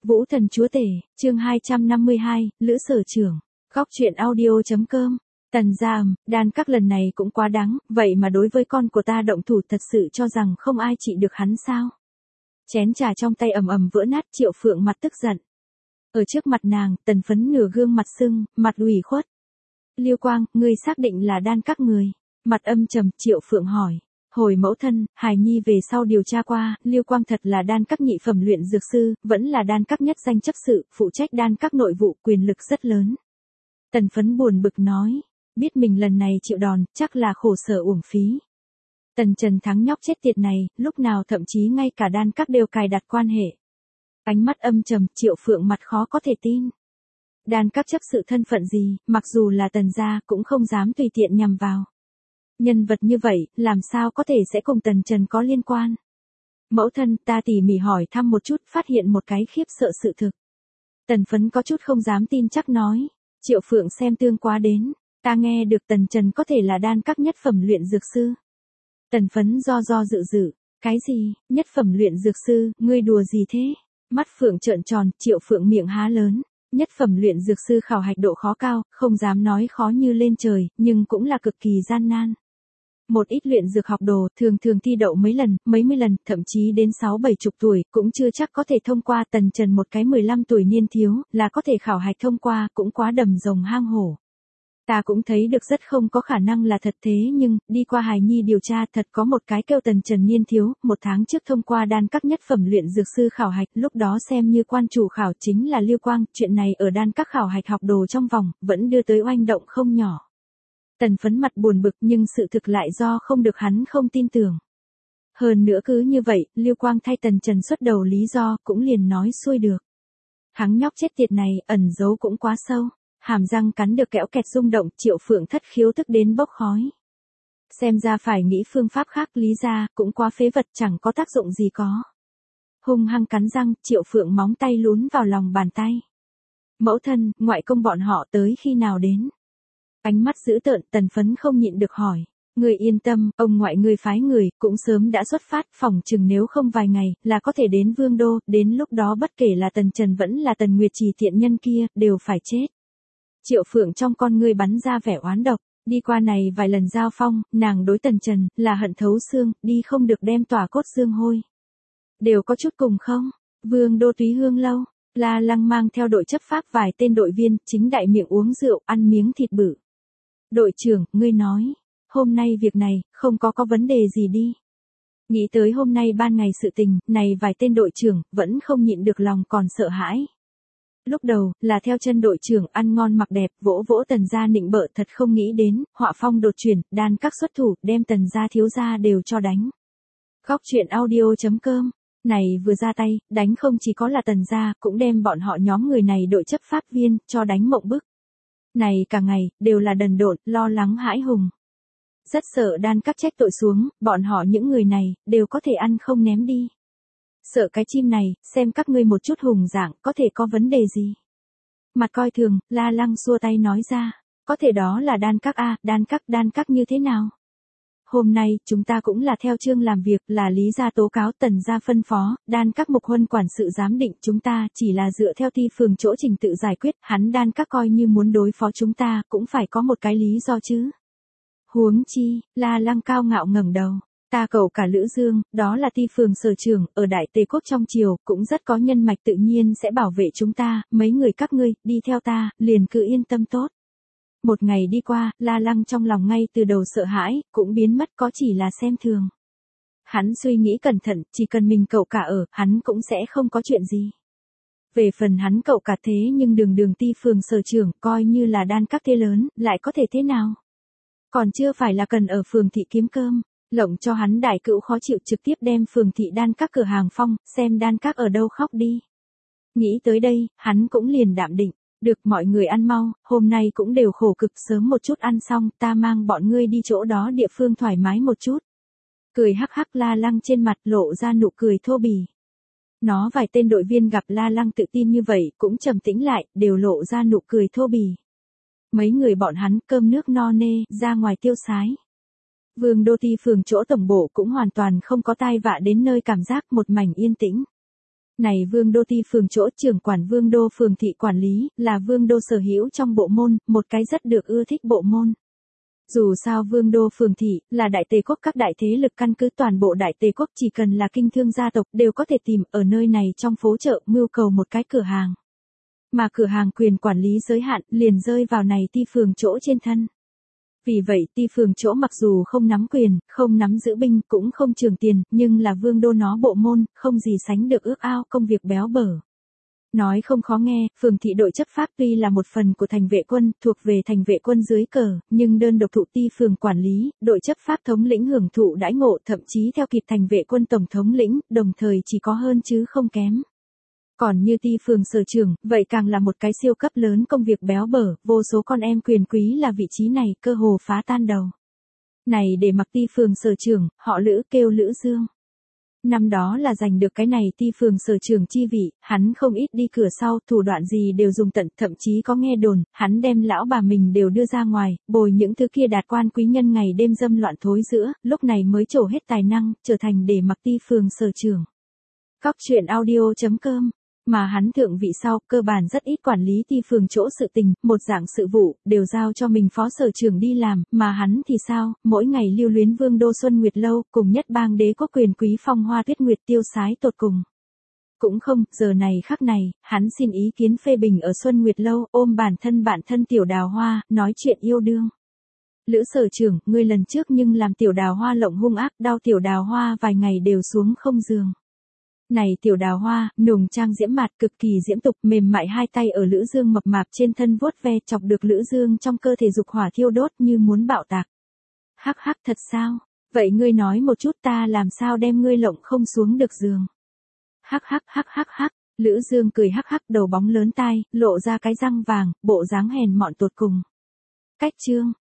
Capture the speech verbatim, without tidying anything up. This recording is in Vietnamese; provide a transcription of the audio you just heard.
Vũ Thần Chúa Tể, chương hai trăm năm mươi hai, Lữ Sở Trưởng, góc truyện audio.com. Tần gia ầm, đan các lần này cũng quá đáng, vậy mà đối với con của ta động thủ thật sự cho rằng không ai trị được hắn sao? Chén trà trong tay ầm ầm vỡ nát, Triệu Phượng mặt tức giận. Ở trước mặt nàng, Tần Phấn nửa gương mặt sưng, mặt ủy khuất. Liêu Quang, ngươi xác định là đan các người? Mặt âm trầm, Triệu Phượng hỏi. Hồi mẫu thân, hài nhi về sau điều tra qua, Liêu Quang thật là đan các nhị phẩm luyện dược sư, vẫn là đan các nhất danh chấp sự, phụ trách đan các nội vụ, quyền lực rất lớn. Tần Phấn buồn bực nói, biết mình lần này chịu đòn, chắc là khổ sở uổng phí. Tần Trần thắng nhóc chết tiệt này, lúc nào thậm chí ngay cả đan các đều cài đặt quan hệ. Ánh mắt âm trầm, Triệu Phượng mặt khó có thể tin. Đan các chấp sự thân phận gì, mặc dù là Tần gia cũng không dám tùy tiện nhằm vào. Nhân vật như vậy, làm sao có thể sẽ cùng Tần Trần có liên quan? Mẫu thân, ta tỉ mỉ hỏi thăm một chút, phát hiện một cái khiếp sợ sự thực. Tần Phấn có chút không dám tin chắc nói. Triệu Phượng xem tương quá đến, ta nghe được Tần Trần có thể là đan các nhất phẩm luyện dược sư. Tần Phấn do do dự dự, cái gì, nhất phẩm luyện dược sư, ngươi đùa gì thế? Mắt Phượng trợn tròn, Triệu Phượng miệng há lớn. Nhất phẩm luyện dược sư khảo hạch độ khó cao, không dám nói khó như lên trời, nhưng cũng là cực kỳ gian nan. Một ít luyện dược học đồ thường thường thi đậu mấy lần, mấy mươi lần, thậm chí đến sáu bảy chục tuổi, cũng chưa chắc có thể thông qua. Tần Trần một cái mười lăm tuổi niên thiếu, là có thể khảo hạch thông qua, cũng quá đầm rồng hang hổ. Ta cũng thấy được rất không có khả năng là thật thế nhưng, đi qua hài nhi điều tra thật có một cái kêu Tần Trần niên thiếu, một tháng trước thông qua đan các nhất phẩm luyện dược sư khảo hạch, lúc đó xem như quan chủ khảo chính là Liêu Quang, chuyện này ở đan các khảo hạch học đồ trong vòng, vẫn đưa tới oanh động không nhỏ. Tần Phấn mặt buồn bực nhưng sự thực lại do không được hắn không tin tưởng. Hơn nữa cứ như vậy, Liêu Quang thay Tần Trần xuất đầu lý do cũng liền nói xuôi được. Thằng nhóc chết tiệt này ẩn giấu cũng quá sâu. Hàm răng cắn được kẽo kẹt rung động, Triệu Phượng thất khiếu tức đến bốc khói. Xem ra phải nghĩ phương pháp khác, lý ra, cũng quá phế vật, chẳng có tác dụng gì có. Hung hăng cắn răng, Triệu Phượng móng tay lún vào lòng bàn tay. Mẫu thân, ngoại công bọn họ tới khi nào đến? Ánh mắt dữ tợn, Tần Phấn không nhịn được hỏi. Người yên tâm, ông ngoại người phái người, cũng sớm đã xuất phát, phòng chừng nếu không vài ngày, là có thể đến Vương Đô, đến lúc đó bất kể là Tần Trần vẫn là Tần Nguyệt Trì tiện nhân kia, đều phải chết. Triệu Phượng trong con ngươi bắn ra vẻ oán độc, đi qua này vài lần giao phong, nàng đối Tần Trần, là hận thấu xương, đi không được đem tỏa cốt xương hôi. Đều có chút cùng không? Vương Đô Túy Hương Lâu, La Lăng mang theo đội chấp pháp vài tên đội viên, chính đại miệng uống rượu, ăn miếng thịt bự. Đội trưởng, ngươi nói, hôm nay việc này, không có có vấn đề gì đi. Nghĩ tới hôm nay ban ngày sự tình, này vài tên đội trưởng, vẫn không nhịn được lòng còn sợ hãi. Lúc đầu, là theo chân đội trưởng ăn ngon mặc đẹp, vỗ vỗ Tần gia nịnh bợ, thật không nghĩ đến, họa phong đột chuyển, đan các xuất thủ, đem Tần gia thiếu gia đều cho đánh. Góc truyện audio.com, này vừa ra tay, đánh không chỉ có là Tần gia, cũng đem bọn họ nhóm người này đội chấp pháp viên, cho đánh mộng bức. Này cả ngày, đều là đần độn, lo lắng hãi hùng. Rất sợ đan các trách tội xuống, bọn họ những người này, đều có thể ăn không ném đi. Sợ cái chim này, xem các ngươi một chút hùng dạng, có thể có vấn đề gì. Mặt coi thường, La Lăng xua tay nói ra, có thể đó là đan các a, đan các, đan các như thế nào? Hôm nay, chúng ta cũng là theo chương làm việc, là lý gia tố cáo, Tần gia phân phó, đan các mục huân quản sự giám định, chúng ta chỉ là dựa theo thi phường chỗ trình tự giải quyết, hắn đan các coi như muốn đối phó chúng ta, cũng phải có một cái lý do chứ. Huống chi, La Lăng cao ngạo ngẩng đầu. Ta cầu cả Lữ Dương, đó là ti phường sở trưởng, ở Đại Tề Quốc trong triều, cũng rất có nhân mạch tự nhiên sẽ bảo vệ chúng ta, mấy người các ngươi, đi theo ta, liền cứ yên tâm tốt. Một ngày đi qua, La Lăng trong lòng ngay từ đầu sợ hãi, cũng biến mất có chỉ là xem thường. Hắn suy nghĩ cẩn thận, chỉ cần mình cậu cả ở, hắn cũng sẽ không có chuyện gì. Về phần hắn cậu cả thế nhưng đường đường ti phường sở trưởng, coi như là đan các thế lớn, lại có thể thế nào? Còn chưa phải là cần ở phường thị kiếm cơm. Lộng cho hắn đại cữu khó chịu, trực tiếp đem phường thị đan các cửa hàng phong, xem đan các ở đâu khóc đi. Nghĩ tới đây, hắn cũng liền đạm định, được mọi người ăn mau, hôm nay cũng đều khổ cực, sớm một chút ăn xong, ta mang bọn ngươi đi chỗ đó địa phương thoải mái một chút. Cười hắc hắc, La Lăng trên mặt lộ ra nụ cười thô bỉ. Nó vài tên đội viên gặp La Lăng tự tin như vậy, cũng trầm tĩnh lại, đều lộ ra nụ cười thô bỉ. Mấy người bọn hắn cơm nước no nê, ra ngoài tiêu sái. Vương Đô Ti phường chỗ tổng bộ cũng hoàn toàn không có tai vạ đến nơi, cảm giác một mảnh yên tĩnh. Này Vương Đô Ti phường chỗ trưởng quản Vương Đô phường thị quản lý, là Vương Đô sở hữu trong bộ môn, một cái rất được ưa thích bộ môn. Dù sao Vương Đô phường thị, là đại tề quốc các đại thế lực căn cứ toàn bộ đại tề quốc chỉ cần là kinh thương gia tộc đều có thể tìm ở nơi này trong phố chợ mưu cầu một cái cửa hàng. Mà cửa hàng quyền quản lý giới hạn liền rơi vào này Ti phường chỗ trên thân. Vì vậy Ti phường chỗ mặc dù không nắm quyền, không nắm giữ binh, cũng không trường tiền, nhưng là Vương Đô nó bộ môn, không gì sánh được ước ao công việc béo bở. Nói không khó nghe, phường thị đội chấp pháp tuy là một phần của thành vệ quân, thuộc về thành vệ quân dưới cờ, nhưng đơn độc thụ Ti phường quản lý, đội chấp pháp thống lĩnh hưởng thụ đãi ngộ thậm chí theo kịp thành vệ quân tổng thống lĩnh, đồng thời chỉ có hơn chứ không kém. Còn như Ti phường sở trưởng, vậy càng là một cái siêu cấp lớn công việc béo bở, vô số con em quyền quý là vị trí này cơ hồ phá tan đầu. Này để mặc Ti phường sở trưởng, họ Lữ kêu Lữ Dương. Năm đó là giành được cái này Ti phường sở trưởng chi vị, hắn không ít đi cửa sau, thủ đoạn gì đều dùng tận, thậm chí có nghe đồn, hắn đem lão bà mình đều đưa ra ngoài, bồi những thứ kia đạt quan quý nhân ngày đêm dâm loạn thối giữa, lúc này mới trổ hết tài năng, trở thành để mặc Ti phường sở trưởng. Góc truyện audio chấm com Mà hắn thượng vị sau, cơ bản rất ít quản lý Ti phường chỗ sự tình, một dạng sự vụ, đều giao cho mình phó sở trưởng đi làm, mà hắn thì sao, mỗi ngày lưu luyến Vương Đô Xuân Nguyệt Lâu, cùng nhất bang đế quốc quyền quý phong hoa tuyết nguyệt tiêu sái tột cùng. Cũng không, giờ này khắc này, hắn xin ý kiến phê bình ở Xuân Nguyệt Lâu, ôm bản thân bạn thân Tiểu Đào Hoa, nói chuyện yêu đương. Lữ sở trưởng, ngươi lần trước nhưng làm Tiểu Đào Hoa lộng hung ác, đau Tiểu Đào Hoa vài ngày đều xuống không giường. Này Tiểu Đào Hoa, nùng trang diễm mạt cực kỳ diễm tục, mềm mại hai tay ở Lữ Dương mập mạp trên thân vuốt ve, chọc được Lữ Dương trong cơ thể dục hỏa thiêu đốt như muốn bạo tạc. Hắc hắc, thật sao? Vậy ngươi nói một chút ta làm sao đem ngươi lộng không xuống được giường. Hắc hắc hắc hắc hắc, Lữ Dương cười hắc hắc, đầu bóng lớn tai, lộ ra cái răng vàng, bộ dáng hèn mọn tột cùng. Cách chương